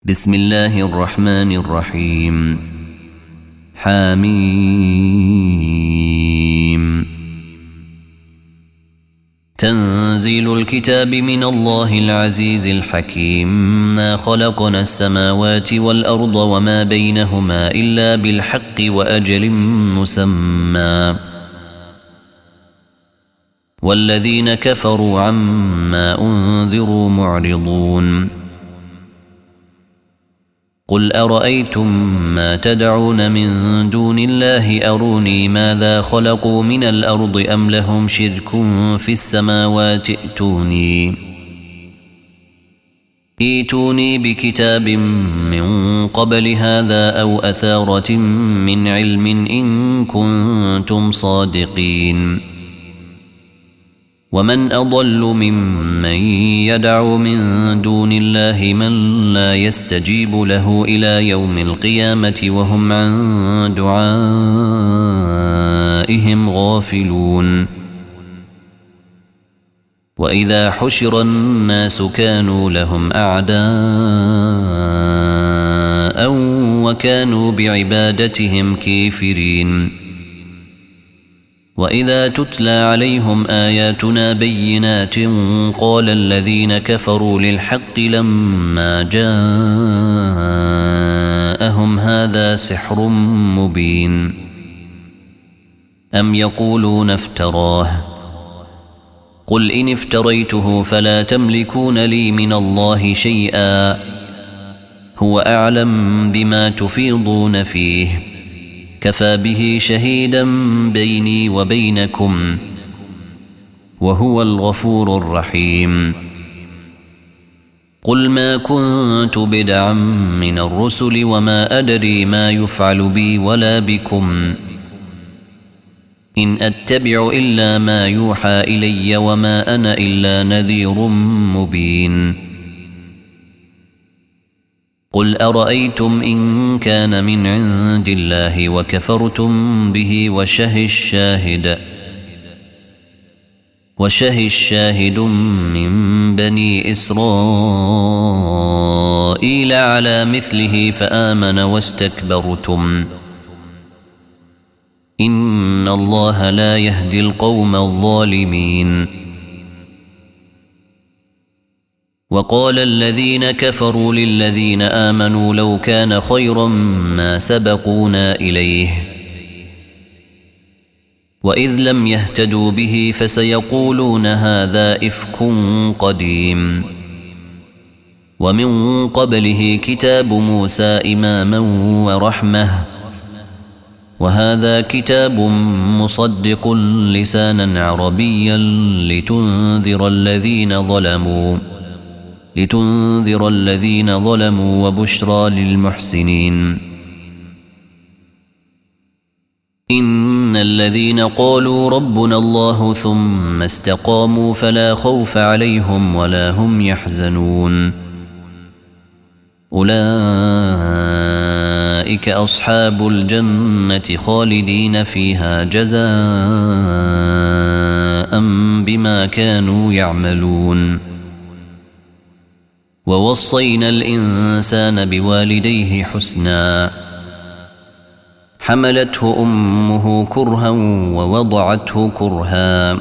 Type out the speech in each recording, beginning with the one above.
بسم الله الرحمن الرحيم. حميم. تنزيل الكتاب من الله العزيز الحكيم. ما خلقنا السماوات والأرض وما بينهما إلا بالحق وأجل مسمى، والذين كفروا عما أنذروا معرضون. قل أرأيتم ما تدعون من دون الله أروني ماذا خلقوا من الأرض أم لهم شرك في السماوات ائتوني بكتاب من قبل هذا أو أثارة من علم إن كنتم صادقين. ومن أضل ممن يدعو من دون الله من لا يستجيب له إلى يوم القيامة وهم عن دعائهم غافلون. وإذا حشر الناس كانوا لهم أعداء وكانوا بعبادتهم كافرين. وإذا تتلى عليهم آياتنا بينات قال الذين كفروا للحق لما جاءهم هذا سحر مبين. أم يقولون افتراه قل إن افتريته فلا تملكون لي من الله شيئا هو أعلم بما تفيضون فيه كفى به شهيدا بيني وبينكم وهو الغفور الرحيم. قل ما كنت بدعا من الرسل وما أدري ما يفعل بي ولا بكم إن أتبع إلا ما يوحى إلي وما أنا إلا نذير مبين. قل أرأيتم إن كان من عند الله وكفرتم به وشهد شاهد من بني إسرائيل على مثله فآمن واستكبرتم إن الله لا يهدي القوم الظالمين. وقال الذين كفروا للذين آمنوا لو كان خيرا ما سبقونا إليه وإذ لم يهتدوا به فسيقولون هذا إفك قديم. ومن قبله كتاب موسى إماما ورحمة وهذا كتاب مصدق لسانا عربيا لتنذر الذين ظلموا وبشرى للمحسنين. إن الذين قالوا ربنا الله ثم استقاموا فلا خوف عليهم ولا هم يحزنون أولئك أصحاب الجنة خالدين فيها جزاء بما كانوا يعملون. ووصينا الإنسان بوالديه حسنا حملته أمه كرها ووضعته كرها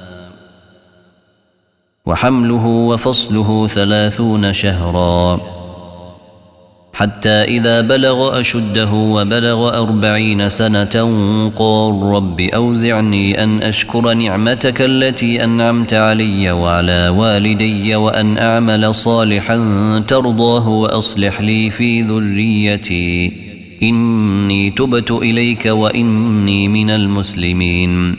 وحمله وفصله 30 شهرا حتى إذا بلغ أشده وبلغ 40 سنة قال رب أوزعني أن أشكر نعمتك التي أنعمت علي وعلى والدي وأن أعمل صالحا ترضاه وأصلح لي في ذريتي إني تبت إليك وإني من المسلمين.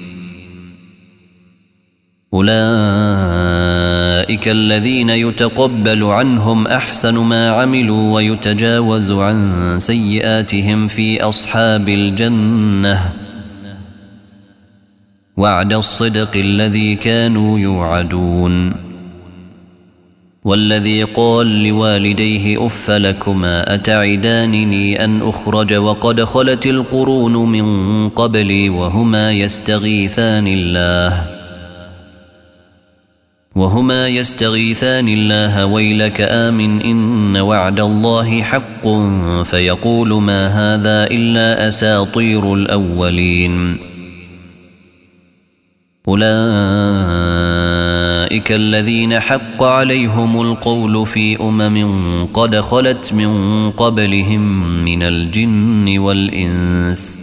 أولئك الذين يتقبل عنهم أحسن ما عملوا ويتجاوز عن سيئاتهم في أصحاب الجنة وعد الصدق الذي كانوا يوعدون. والذي قال لوالديه أف لكما أتعدانني أن أخرج وقد خلت القرون من قبلي وهما يستغيثان الله وهما يستغيثان الله ويلك آمن إن وعد الله حق فيقول ما هذا إلا أساطير الأولين. أولئك الذين حق عليهم القول في قد خلت من قبلهم من الجن والإنس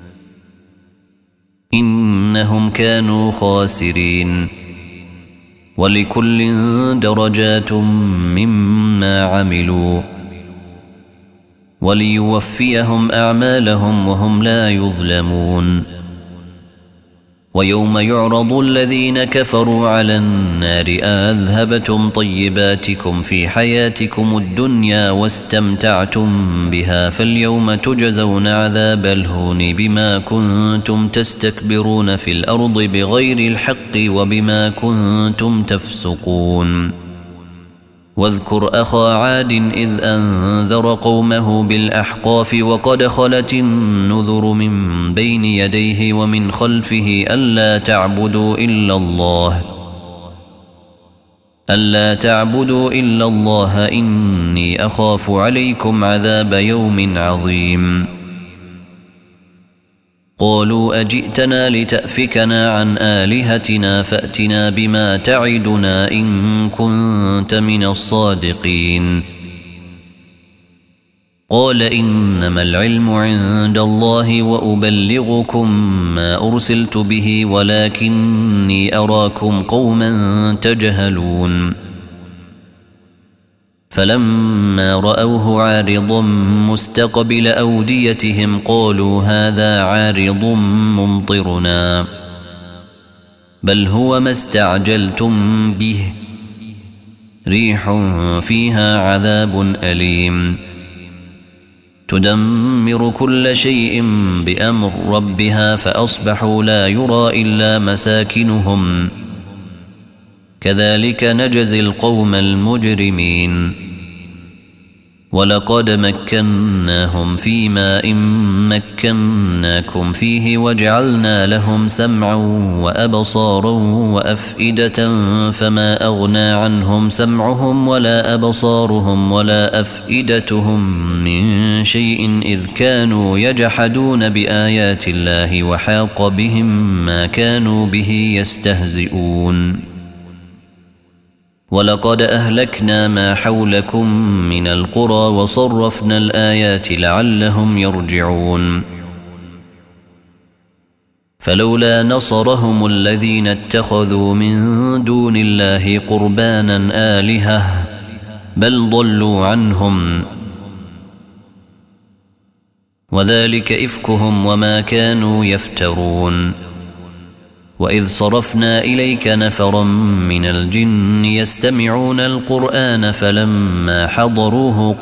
إنهم كانوا خاسرين. ولكل درجات مما عملوا وليوفيهم أعمالهم وهم لا يظلمون. ويوم يعرض الذين كفروا على النار أذهبتم طيباتكم في حياتكم الدنيا واستمتعتم بها فاليوم تجزون عذاب الهون بما كنتم تستكبرون في الأرض بغير الحق وبما كنتم تفسقون. واذكر أخا عاد إذ أنذر قومه بالأحقاف وقد خلت النذر من بين يديه ومن خلفه ألا تعبدوا إلا الله إني أخاف عليكم عذاب يوم عظيم. قالوا أجئتنا لتأفكنا عن آلهتنا فأتنا بما تعدنا إن كنت من الصادقين. قال إنما العلم عند الله وأبلغكم ما أرسلت به ولكني أراكم قوما تجهلون. فلما رأوه عارضا مستقبل أوديتهم قالوا هذا عارض ممطرنا بل هو ما استعجلتم به ريح فيها عذاب أليم تدمر كل شيء بأمر ربها فأصبحوا لا يرى إلا مساكنهم كذلك نجزي القوم المجرمين. ولقد مكناهم في ماء مكناكم فيه وجعلنا لهم سمعا وأبصارا وأفئدة فما أغنى عنهم سمعهم ولا أبصارهم ولا أفئدتهم من شيء إذ كانوا يجحدون بآيات الله وحاق بهم ما كانوا به يستهزئون. ولقد أهلكنا ما حولكم من القرى وصرفنا الآيات لعلهم يرجعون. فلولا نصرهم الذين اتخذوا من دون الله قربانا آلهة بل ضلوا عنهم وذلك إفكهم وما كانوا يفترون. وإذ صرفنا إليك نفرا من الجن يستمعون القرآن فلما حضروه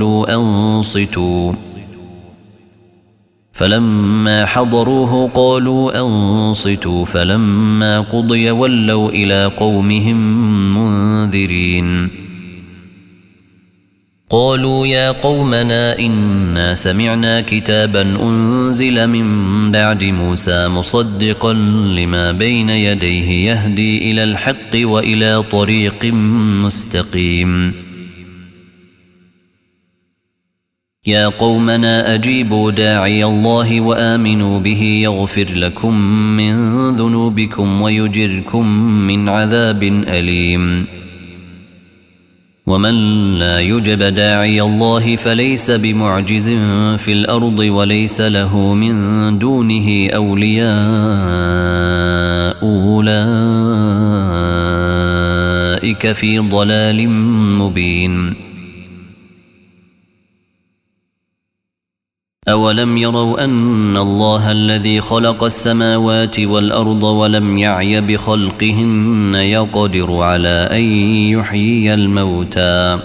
قالوا أنصتوا فلما قضي ولوا إلى قومهم منذرين. قالوا يا قومنا إنا سمعنا كتابا أنزل من بعد موسى مصدقا لما بين يديه يهدي إلى الحق وإلى طريق مستقيم. يا قومنا أجيبوا داعي الله وآمنوا به يغفر لكم من ذنوبكم ويجركم من عذاب أليم. ومن لا يجب داعي الله فليس بمعجز في الأرض وليس له من دونه أولياء أولئك في ضلال مبين. أولم يروا أن الله الذي خلق السماوات والأرض ولم يعي بخلقهن يقدر على أن يحيي الموتى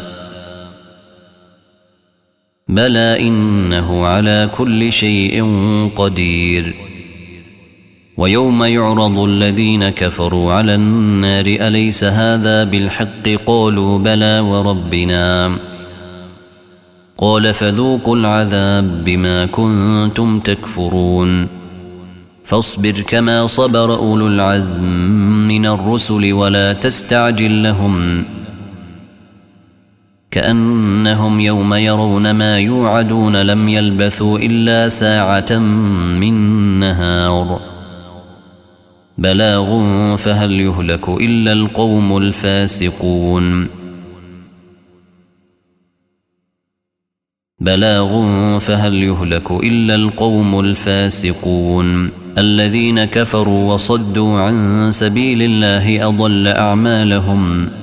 بلى إنه على كل شيء قدير. ويوم يعرض الذين كفروا على النار أليس هذا بالحق قالوا بلى وربنا قال فذوقوا العذاب بما كنتم تكفرون. فاصبر كما صبر أولو العزم من الرسل ولا تستعجل لهم كأنهم يوم يرون ما يوعدون لم يلبثوا إلا ساعة من نهار بلاغ فهل يهلك إلا القوم الفاسقون الذين كفروا وصدوا عن سبيل الله أضل أعمالهم